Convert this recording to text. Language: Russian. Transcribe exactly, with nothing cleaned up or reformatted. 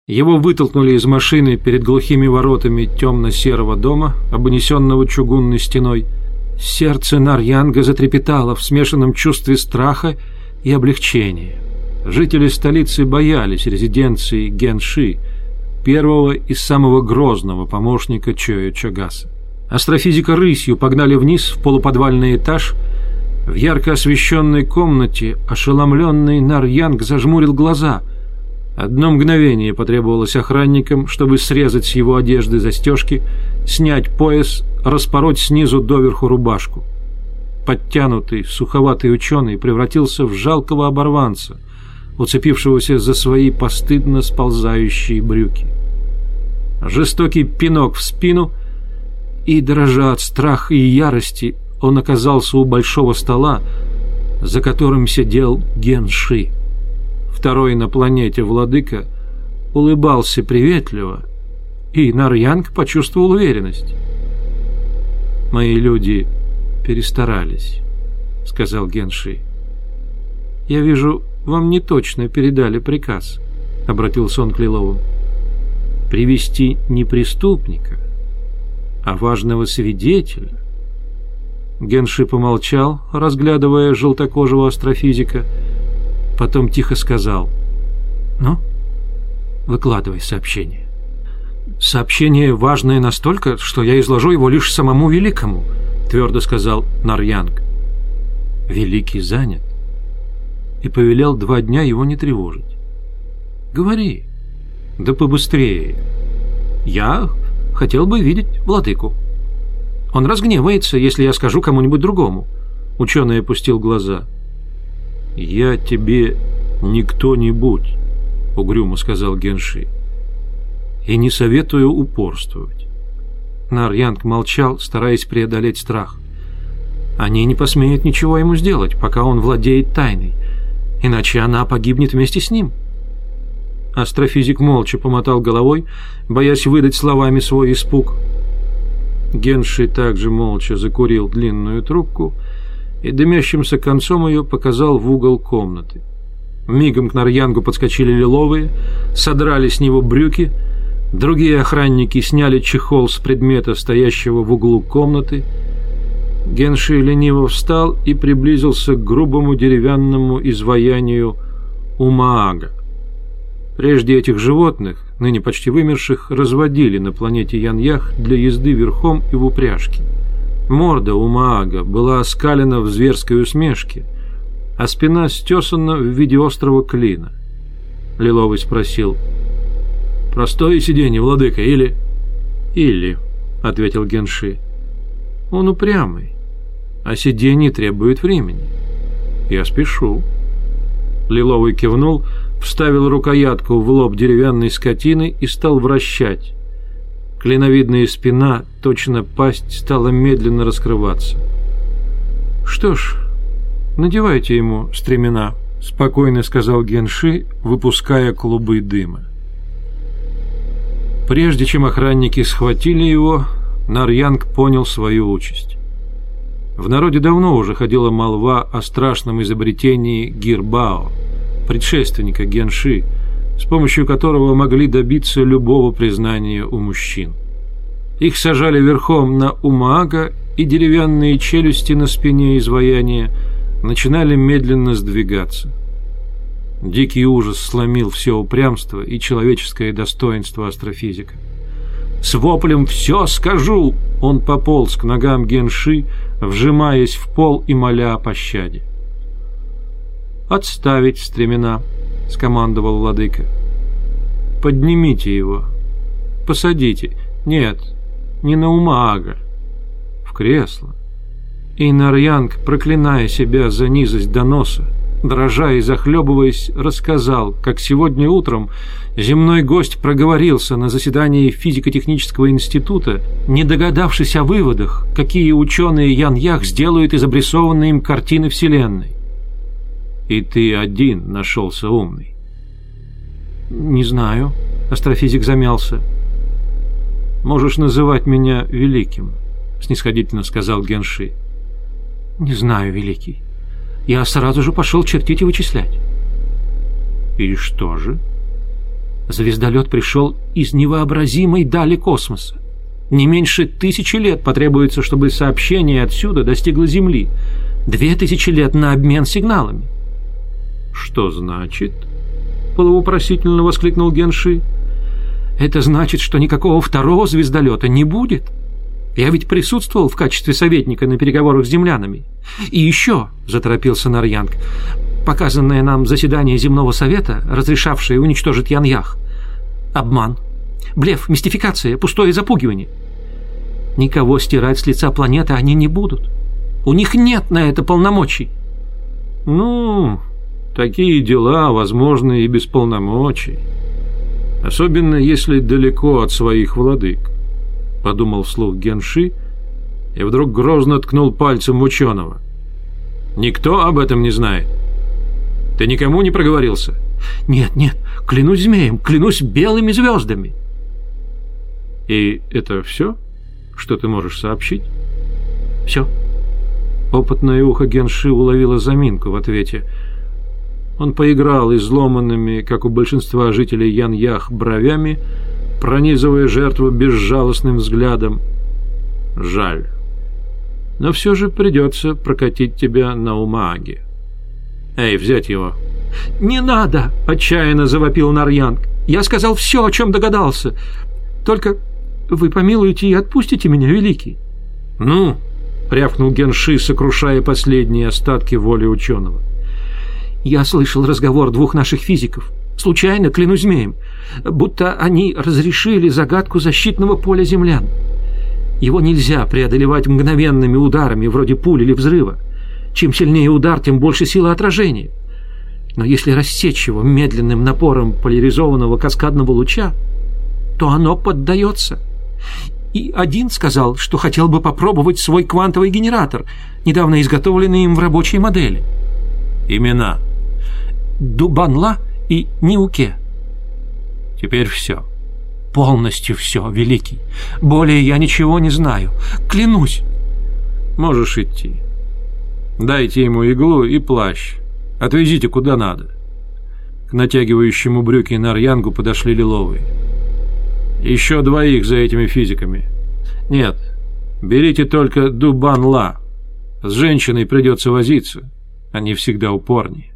Его вытолкнули из машины перед глухими воротами темно-серого дома, обнесенного чугунной стеной. Сердце Нар-Янга затрепетало в смешанном чувстве страха и облегчения. Жители столицы боялись резиденции Генши, первого и самого грозного помощника Чоя Чагаса. Астрофизика рысью погнали вниз в полуподвальный этаж. В ярко освещенной комнате ошеломленный Нар-Янг зажмурил глаза. Одно мгновение потребовалось охранникам, чтобы срезать с его одежды застежки, снять пояс, распороть снизу доверху рубашку. Подтянутый, суховатый ученый превратился в жалкого оборванца, уцепившегося за свои постыдно сползающие брюки. Жестокий пинок в спину, и, дрожа от страха и ярости, он оказался у большого стола, за которым сидел Генши. Второй на планете владыка улыбался приветливо, и Нар-Янг почувствовал уверенность. «Мои люди перестарались», — сказал Генши. «Я вижу, вам не точно передали приказ», — обратился он к Лиловым. «Привести не преступника, а важного свидетеля». Генши помолчал, разглядывая желтокожего астрофизика, потом тихо сказал: «Ну, выкладывай сообщение». «Сообщение важное настолько, что я изложу его лишь самому Великому», — твердо сказал Нар-Янг. Великий занят и повелел два дня его не тревожить. «Говори, да побыстрее. Я хотел бы видеть владыку. Он разгневается, если я скажу кому-нибудь другому». Ученый опустил глаза. «Я тебе не кто-нибудь», — угрюмо сказал Генши, — «и не советую упорствовать». Нар-Янг молчал, стараясь преодолеть страх. Они не посмеют ничего ему сделать, пока он владеет тайной, иначе она погибнет вместе с ним. Астрофизик молча помотал головой, боясь выдать словами свой испуг. Генши также молча закурил длинную трубку и дымящимся концом ее показал в угол комнаты. Мигом к Нар-Янгу подскочили Лиловые, содрали с него брюки, другие охранники сняли чехол с предмета, стоящего в углу комнаты. Генши лениво встал и приблизился к грубому деревянному изваянию Умаага. Прежде этих животных, ныне почти вымерших, разводили на планете Яньях для езды верхом и в упряжке. Морда Умаага была оскалена в зверской усмешке, а спина стесана в виде острого клина. Лиловый спросил: «Простое сиденье, владыка, или...» «Или», — ответил Генши. «Он упрямый, а сиденье требует времени. Я спешу». Лиловый кивнул, вставил рукоятку в лоб деревянной скотины и стал вращать. Клиновидная спина, точно пасть, стала медленно раскрываться. «Что ж, надевайте ему стремена», — спокойно сказал Генши, выпуская клубы дыма. Прежде чем охранники схватили его, Нар-Янг понял свою участь. В народе давно уже ходила молва о страшном изобретении Гирбао, предшественника Генши, с помощью которого могли добиться любого признания у мужчин. Их сажали верхом на Умаага, и деревянные челюсти на спине изваяния начинали медленно сдвигаться. Дикий ужас сломил все упрямство и человеческое достоинство астрофизика. С воплем «Все скажу!» он пополз к ногам Генши, вжимаясь в пол и моля о пощаде. «Отставить стремена», — скомандовал владыка. «Поднимите его. Посадите. Нет, не на Умаага. В кресло». И Нар-Янг, проклиная себя за низость доноса, дрожа и захлебываясь, рассказал, как сегодня утром земной гость проговорился на заседании физико-технического института, не догадавшись о выводах, какие ученые Яньях сделают из обрисованной им картины Вселенной. «И ты один нашелся умный». «Не знаю», — астрофизик замялся. «Можешь называть меня Великим», — снисходительно сказал Генши. «Не знаю, Великий. Я сразу же пошел чертить и вычислять». «И что же?» Звездолет пришел из невообразимой дали космоса. Не меньше тысячи лет потребуется, чтобы сообщение отсюда достигло Земли. Две тысячи лет на обмен сигналами. «Что значит?» — полувопросительно воскликнул Генши. «Это значит, что никакого второго звездолета не будет. Я ведь присутствовал в качестве советника на переговорах с землянами. И еще, — заторопился Нарьянг, — показанное нам заседание Земного Совета, разрешавшее уничтожить Яньях. Обман, блеф, мистификация, пустое запугивание. Никого стирать с лица планеты они не будут. У них нет на это полномочий». «Ну, такие дела возможны и без полномочий. Особенно если далеко от своих владык», — подумал вслух Генши и вдруг грозно ткнул пальцем в ученого. «Никто об этом не знает? Ты никому не проговорился?» «Нет, нет, клянусь змеем, клянусь белыми звездами». «И это все, что ты можешь сообщить?» «Все». Опытное ухо Генши уловило заминку в ответе. Он поиграл изломанными, как у большинства жителей Яньях, бровями, пронизывая жертву безжалостным взглядом. «Жаль. Но все же придется прокатить тебя на Умааге. Эй, взять его!» «Не надо!» — отчаянно завопил Нарьянг. «Я сказал все, о чем догадался. Только вы помилуете и отпустите меня, Великий». «Ну!» — рявкнул Генши, сокрушая последние остатки воли ученого. «Я слышал разговор двух наших физиков. Случайно, клянусь змеем, будто они разрешили загадку защитного поля землян. Его нельзя преодолевать мгновенными ударами, вроде пули или взрыва. Чем сильнее удар, тем больше сила отражения. Но если рассечь его медленным напором поляризованного каскадного луча, то оно поддается. И один сказал, что хотел бы попробовать свой квантовый генератор, недавно изготовленный им в рабочей модели». «Имена?» «Дубанла и Ниуке». «Теперь все». «Полностью все, Великий. Более я ничего не знаю. Клянусь». «Можешь идти. Дайте ему иглу и плащ. Отвезите куда надо». К натягивающему брюки Нарьянгу подошли лиловые. «Еще двоих за этими физиками. Нет, берите только Дубанла. С женщиной придется возиться. Они всегда упорнее».